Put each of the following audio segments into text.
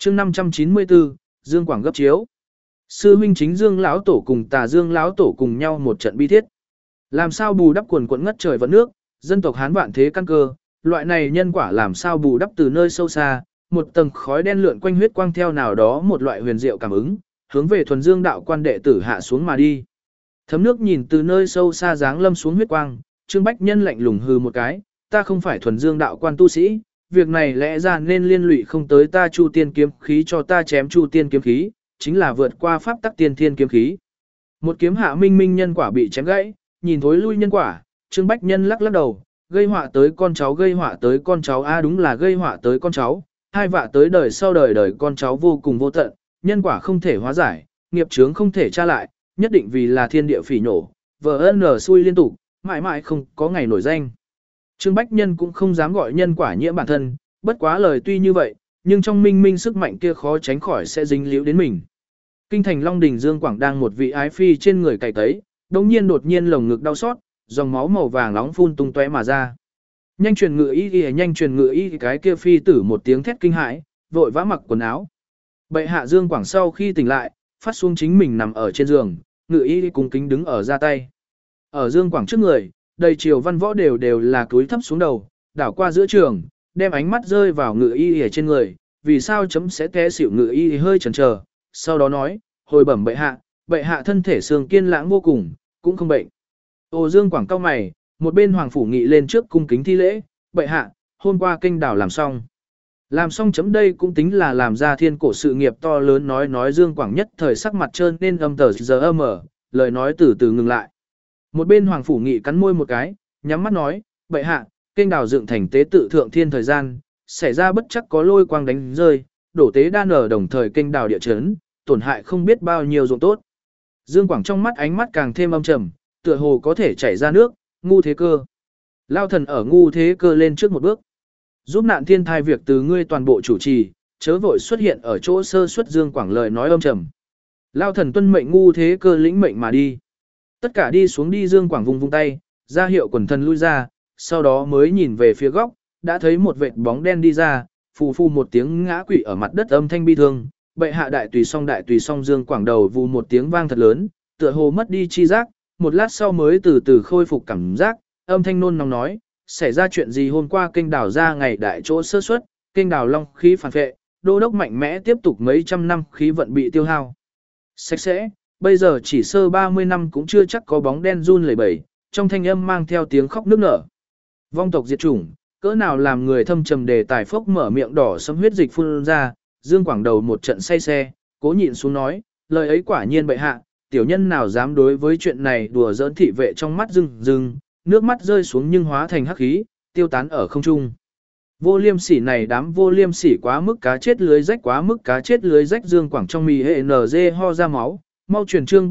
chương 594, Dương Quảng gấp chiếu. Sư huynh chính Dương lão tổ cùng Tà Dương lão tổ cùng nhau một trận bi thiết. Làm sao bù đắp quần quận ngất trời vận nước, dân tộc Hán vạn thế căn cơ, loại này nhân quả làm sao bù đắp từ nơi sâu xa, một tầng khói đen lượn quanh huyết quang theo nào đó một loại huyền diệu cảm ứng, hướng về thuần dương đạo quan đệ tử hạ xuống mà đi. Thấm nước nhìn từ nơi sâu xa dáng lâm xuống huyết quang, Trương Bách Nhân lạnh lùng hừ một cái, ta không phải thuần dương đạo quan tu sĩ, việc này lẽ ra nên liên lụy không tới ta Chu Tiên kiếm khí cho ta chém Chu Tiên kiếm khí, chính là vượt qua pháp tắc tiên thiên kiếm khí. Một kiếm hạ minh minh nhân quả bị chém gãy, nhìn thối lui nhân quả, Trương Bách Nhân lắc lắc đầu, gây họa tới con cháu gây họa tới con cháu a đúng là gây họa tới con cháu, hai vạ tới đời sau đời đời con cháu vô cùng vô tận, nhân quả không thể hóa giải, nghiệp chướng không thể tra lại, nhất định vì là thiên địa phỉ nổ, vờ nở xui liên tục, mãi mãi không có ngày nổi danh. Trương Bách Nhân cũng không dám gọi nhân quả nhiễm bản thân, bất quá lời tuy như vậy, nhưng trong minh minh sức mạnh kia khó tránh khỏi sẽ dính líu đến mình. Kinh thành Long Đình Dương Quảng đang một vị ái phi trên người cày tấy, đột nhiên lồng ngực đau xót, dòng máu màu vàng nóng phun tung tóe mà ra. Nhanh truyền ngự y, nhanh truyền ngự y, cái kia phi tử một tiếng thét kinh hãi, vội vã mặc quần áo. Bệ hạ Dương Quảng sau khi tỉnh lại, phát xuống chính mình nằm ở trên giường, ngự y cung kính đứng ở ra tay. Ở Dương Quảng trước người, đầy triều văn võ đều là cúi thấp xuống đầu, đảo qua giữa trường, đem ánh mắt rơi vào ngự y ở trên người, vì sao chấm sẽ té xỉu ngự y hơi chần chờ, sau đó nói, hồi bẩm bệ hạ thân thể xương kiên lãng vô cùng, cũng không bệnh. Ô Dương Quảng cao mày, một bên hoàng phủ nghị lên trước cung kính thi lễ, bệ hạ, hôm qua kênh đảo làm xong. Làm xong chấm đây cũng tính là làm ra thiên cổ sự nghiệp to lớn nói Dương Quảng nhất thời sắc mặt trơn nên âm tờ giờ mở, lời nói từ từ ngừng lại. Một bên hoàng phủ nghị cắn môi một cái, nhắm mắt nói, bệ hạ, kênh đảo dựng thành tế tự thượng thiên thời gian, xảy ra bất chắc có lôi quang đánh rơi, đổ tế đan ở đồng thời kênh đảo địa chấn, tổn hại không biết bao nhiêu dụng tốt. Dương Quảng trong mắt ánh mắt càng thêm âm trầm, tựa hồ có thể chảy ra nước, ngu thế cơ. Lao thần ở ngu thế cơ lên trước một bước. Giúp nạn thiên thai việc từ ngươi toàn bộ chủ trì, chớ vội xuất hiện ở chỗ sơ suất. Dương Quảng lời nói âm trầm. Lao thần tuân mệnh ngu thế cơ lĩnh mệnh mà đi. Tất cả đi xuống đi. Dương Quảng vung tay, ra hiệu quần thần lui ra, sau đó mới nhìn về phía góc, đã thấy một vệt bóng đen đi ra, phù phù một tiếng ngã quỵ ở mặt đất, âm thanh bi thương. Bệ hạ đại tùy song. Dương Quảng đầu vù một tiếng vang thật lớn, tựa hồ mất đi chi giác, một lát sau mới từ từ khôi phục cảm giác, âm thanh nôn nóng nói, xảy ra chuyện gì hôm qua kênh đảo ra ngày đại chỗ sơ suất, kênh đảo long khí phản vệ, đô đốc mạnh mẽ tiếp tục mấy trăm năm khí vận bị tiêu hao. Sạch sẽ, bây giờ chỉ sơ 30 năm cũng chưa chắc có bóng đen run lẩy bẩy, trong thanh âm mang theo tiếng khóc nức nở. Vong tộc diệt chủng, cỡ nào làm người thâm trầm đề tài phốc mở miệng đỏ sẫm huyết dịch phun ra, Dương Quảng đầu một trận say xe, cố nhịn xuống nói, lời ấy quả nhiên bệ hạ, tiểu nhân nào dám đối với chuyện này đùa giỡn. Thị vệ trong mắt rưng, nước mắt rơi xuống nhưng hóa thành hắc khí, tiêu tán ở không trung. Vô liêm sỉ này, đám vô liêm sỉ quá mức cá chết lưới rách, quá mức cá chết lưới rách. Dương Quảng trong mì hệ NG ho ra máu, mau truyền Trương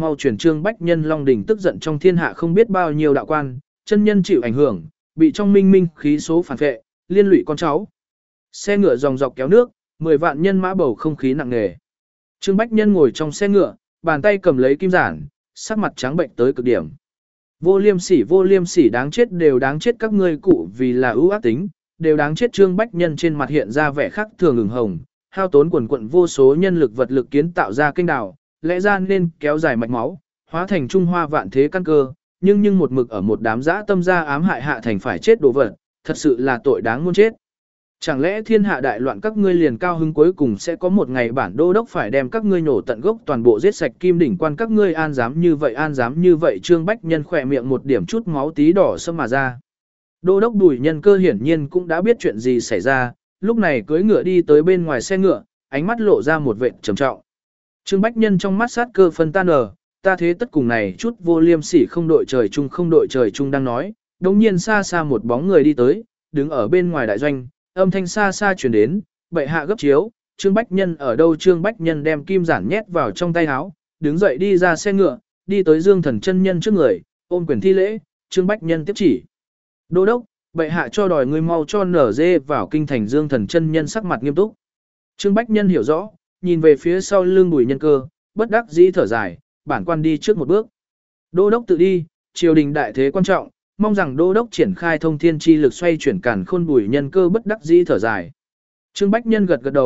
Bách Nhân. Long Đỉnh tức giận trong thiên hạ không biết bao nhiêu đạo quan, chân nhân chịu ảnh hưởng, bị trong minh minh khí số phản vệ, liên lụy con cháu. Xe ngựa dòng dọc kéo nước, 10 vạn nhân mã bầu không khí nặng nề. Trương Bách Nhân ngồi trong xe ngựa, bàn tay cầm lấy kim giản, sắc mặt trắng bệnh tới cực điểm. Vô liêm sỉ đáng chết, đều đáng chết các ngươi cụ vì là ưu ác tính, đều đáng chết. Trương Bách Nhân trên mặt hiện ra vẻ khác thường ửng hồng, hao tốn quần quận vô số nhân lực vật lực kiến tạo ra kênh đảo, lẽ ra nên kéo dài mạch máu, hóa thành Trung Hoa vạn thế căn cơ, nhưng một mực ở một đám dã tâm gia ám hại hạ thành phải chết đồ vật, thật sự là tội đáng muôn chết. Chẳng lẽ thiên hạ đại loạn các ngươi liền cao hứng cuối cùng sẽ có một ngày bản đô đốc phải đem các ngươi nổ tận gốc toàn bộ giết sạch Kim Đỉnh quan, các ngươi an dám như vậy. Trương Bách Nhân khỏe miệng một điểm chút máu tí đỏ sâm mà ra. Đô đốc Bùi Nhân Cơ hiển nhiên cũng đã biết chuyện gì xảy ra, lúc này cưỡi ngựa đi tới bên ngoài xe ngựa, ánh mắt lộ ra một vệt trầm trọng. Trương Bách Nhân trong mắt sát cơ phân tan ta thế tất cùng này chút vô liêm sỉ không đội trời chung đang nói, đột nhiên xa xa một bóng người đi tới, đứng ở bên ngoài đại doanh. Âm thanh xa xa truyền đến, bệ hạ gấp chiếu, Trương Bách Nhân ở đâu? Trương Bách Nhân đem kim giản nhét vào trong tay áo, đứng dậy đi ra xe ngựa, đi tới Dương Thần chân nhân trước người, ôm quyền thi lễ. Trương Bách Nhân tiếp chỉ, đô đốc, bệ hạ cho đòi ngươi mau cho nở dê vào kinh thành. Dương Thần chân nhân sắc mặt nghiêm túc. Trương Bách Nhân hiểu rõ, nhìn về phía sau lưng Bùi Nhân Cơ, bất đắc dĩ thở dài, bản quan đi trước một bước. Đô đốc tự đi, triều đình đại thế quan trọng, mong rằng đô đốc triển khai thông thiên chi lực xoay chuyển càn khôn. Bùi Nhân Cơ bất đắc dĩ thở dài. Trương Bách Nhân gật gật đầu,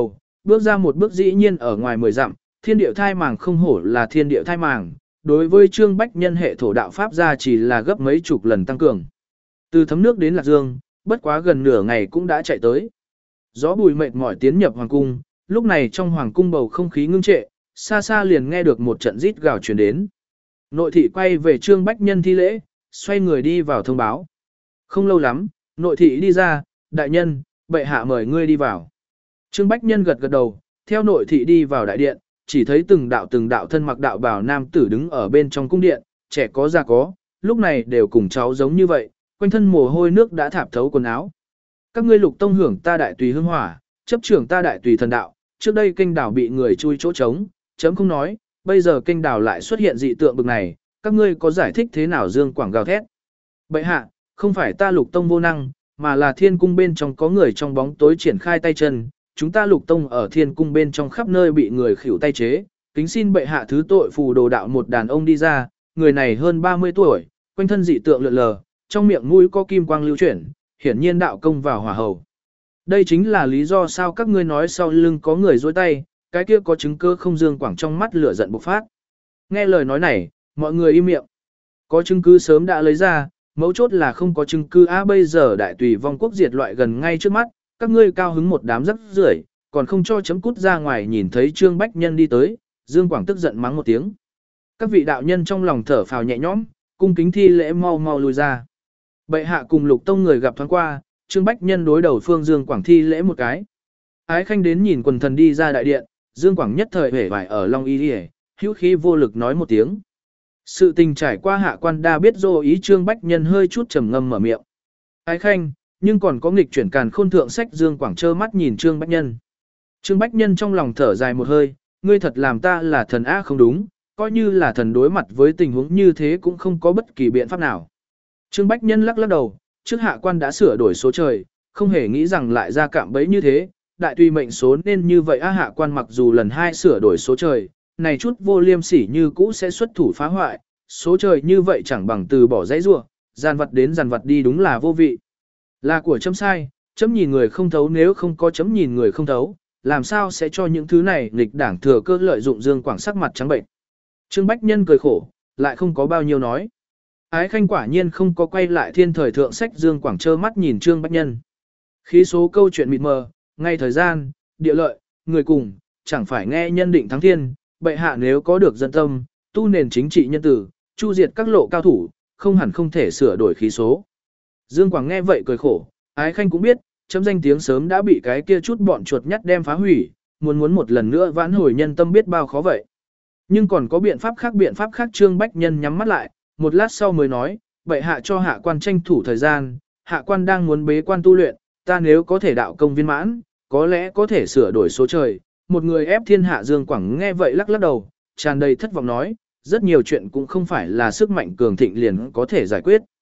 bước ra một bước dĩ nhiên ở ngoài 10 dặm, thiên địa thai màng không hổ là thiên địa thai màng, đối với Trương Bách Nhân hệ thổ đạo pháp ra chỉ là gấp mấy chục lần tăng cường. Từ Thấm Nước đến Lạc Dương, bất quá gần nửa ngày cũng đã chạy tới. Gió bùi mệt mỏi tiến nhập hoàng cung, lúc này trong hoàng cung bầu không khí ngưng trệ, xa xa liền nghe được một trận rít gào truyền đến. Nội thị quay về Trương Bách Nhân thi lễ, xoay người đi vào thông báo. Không lâu lắm, nội thị đi ra, đại nhân, bệ hạ mời ngươi đi vào. Trương Bách Nhân gật gật đầu, theo nội thị đi vào đại điện, chỉ thấy từng đạo thân mặc đạo bào nam tử đứng ở bên trong cung điện, trẻ có già có, lúc này đều cùng cháu giống như vậy, quanh thân mồ hôi nước đã thạp thấu quần áo. Các ngươi Lục Tông hưởng ta đại tùy hương hỏa, chấp trưởng ta đại tùy thần đạo, trước đây kênh đảo bị người chui chỗ trống, chấm không nói, bây giờ kênh đảo lại xuất hiện dị tượng bực này, các ngươi có giải thích thế nào? Dương Quảng gào thét. Bệ hạ, không phải ta Lục Tông vô năng, mà là thiên cung bên trong có người trong bóng tối triển khai tay chân, chúng ta Lục Tông ở thiên cung bên trong khắp nơi bị người khỉu tay chế, kính xin bệ hạ thứ tội phù đồ đạo. Một đàn ông đi ra, người này hơn 30 tuổi, quanh thân dị tượng lượn lờ, trong miệng mũi có kim quang lưu chuyển, hiển nhiên đạo công vào hỏa hầu. Đây chính là lý do sao các ngươi nói sau lưng có người dối tay, cái kia có chứng cứ không? Dương Quảng trong mắt lửa giận bộc phát. Nghe lời nói này, mọi người im miệng. Có chứng cứ sớm đã lấy ra, mấu chốt là không có chứng cứ. Bây giờ đại tùy vong quốc diệt loại gần ngay trước mắt, các ngươi cao hứng một đám rắc rưởi, còn không cho chấm cút ra ngoài. Nhìn thấy Trương Bách Nhân đi tới, Dương Quảng tức giận mắng một tiếng. Các vị đạo nhân trong lòng thở phào nhẹ nhõm, cung kính thi lễ mau mau lùi ra. Bệ hạ cùng Lục Tông người gặp thoáng qua, Trương Bách Nhân đối đầu phương Dương Quảng thi lễ một cái. Ái Khanh đến nhìn quần thần đi ra đại điện, Dương Quảng nhất thời hể vải ở Long Y Điề, hữu khí vô lực nói một tiếng. Sự tình trải qua hạ quan đa biết dô ý. Trương Bách Nhân hơi chút trầm ngâm mở miệng. Ái Khanh, nhưng còn có nghịch chuyển càn khôn thượng sách. Dương Quảng trơ mắt nhìn Trương Bách Nhân. Trương Bách Nhân trong lòng thở dài một hơi, ngươi thật làm ta là thần á không đúng, coi như là thần đối mặt với tình huống như thế cũng không có bất kỳ biện pháp nào. Trương Bách Nhân lắc lắc đầu, trước hạ quan đã sửa đổi số trời, không hề nghĩ rằng lại ra cạm bẫy như thế, đại tùy mệnh số nên như vậy. Hạ quan mặc dù lần 2 sửa đổi số trời, này chút vô liêm sỉ như cũ sẽ xuất thủ phá hoại, số trời như vậy chẳng bằng từ bỏ dãy rủa, giàn vật đến giàn vật đi, đúng là vô vị. Là của chấm sai, chấm nhìn người không thấu, nếu không có chấm nhìn người không thấu, làm sao sẽ cho những thứ này nghịch đảng thừa cơ lợi dụng? Dương Quảng sắc mặt trắng bệnh. Trương Bách Nhân cười khổ, lại không có bao nhiêu nói. Ái Khanh quả nhiên không có quay lại thiên thời thượng sách. Dương Quảng trơ mắt nhìn Trương Bách Nhân. Khí số câu chuyện mịt mờ, ngay thời gian, địa lợi, người cùng, chẳng phải nghe nhân định thắng thiên. Bệ hạ nếu có được dân tâm, tu nền chính trị nhân tử, chu diệt các lộ cao thủ, không hẳn không thể sửa đổi khí số. Dương Quảng nghe vậy cười khổ, Ái Khanh cũng biết, chấm danh tiếng sớm đã bị cái kia chút bọn chuột nhắt đem phá hủy, muốn một lần nữa vãn hồi nhân tâm biết bao khó vậy. Nhưng còn có biện pháp khác. Trương Bách Nhân nhắm mắt lại, một lát sau mới nói, bệ hạ cho hạ quan tranh thủ thời gian, hạ quan đang muốn bế quan tu luyện, ta nếu có thể đạo công viên mãn, có lẽ có thể sửa đổi số trời, một người ép thiên hạ. Dương Quảng nghe vậy lắc lắc đầu, tràn đầy thất vọng nói, rất nhiều chuyện cũng không phải là sức mạnh cường thịnh liền có thể giải quyết.